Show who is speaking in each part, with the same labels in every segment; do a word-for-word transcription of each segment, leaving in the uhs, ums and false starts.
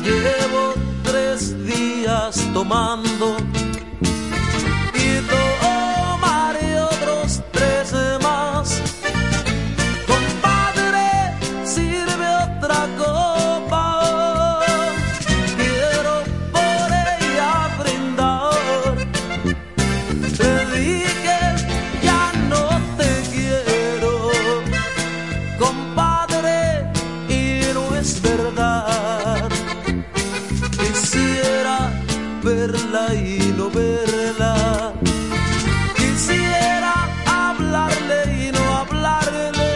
Speaker 1: Llevo tres días tomando y tomaré otros tres más. Compadre, sirve otra copa, quiero por ella brindar. Te dije ya no te quiero, compadre, y no es verdad. Quisiera verla y no verla, quisiera hablarle y no hablarle.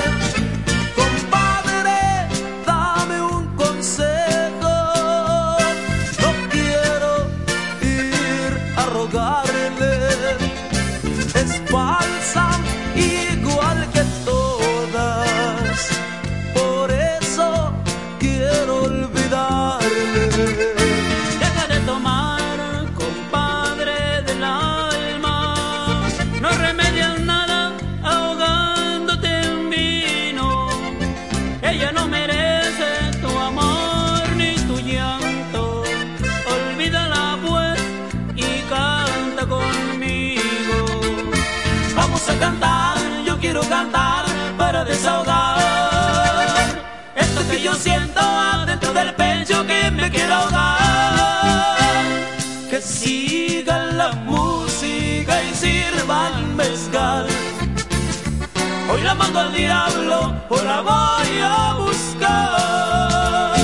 Speaker 1: Compadre, dame un consejo, no quiero ir a rogarle. Es falsa igual que todas, por eso quiero olvidarle.
Speaker 2: Deja de tomar, compadre del alma, no remedias nada ahogándote en vino. Ella no merece tu amor ni tu llanto. Olvídala pues y canta conmigo. Vamos a cantar, yo quiero cantar para desahogar esto que yo siento adentro del pecho que me quiero ahogar. Que siga la música y sirvan mezcal. Hoy la mando al diablo, o la voy a buscar.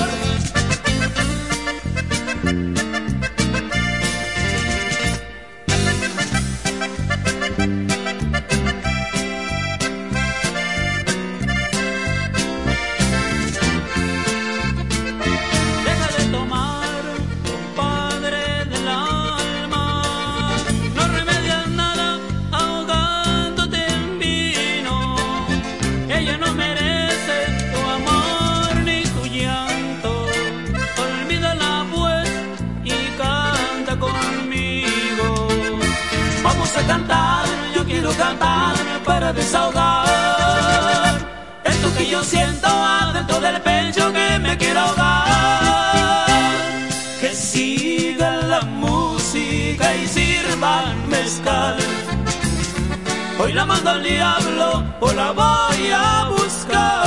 Speaker 2: Deja de tomar, compadre del alma, no remedias nada ahogándote en vino. Ella no merece tu amor ni tu llanto. Olvídala pues y canta conmigo. Vamos a cantar, yo quiero cantar para desahogar esto que yo siento adentro del pecho que me quiero ahogar. Que siga la música y sirvan mezcal. Hoy la mando al diablo, o la voy a buscar.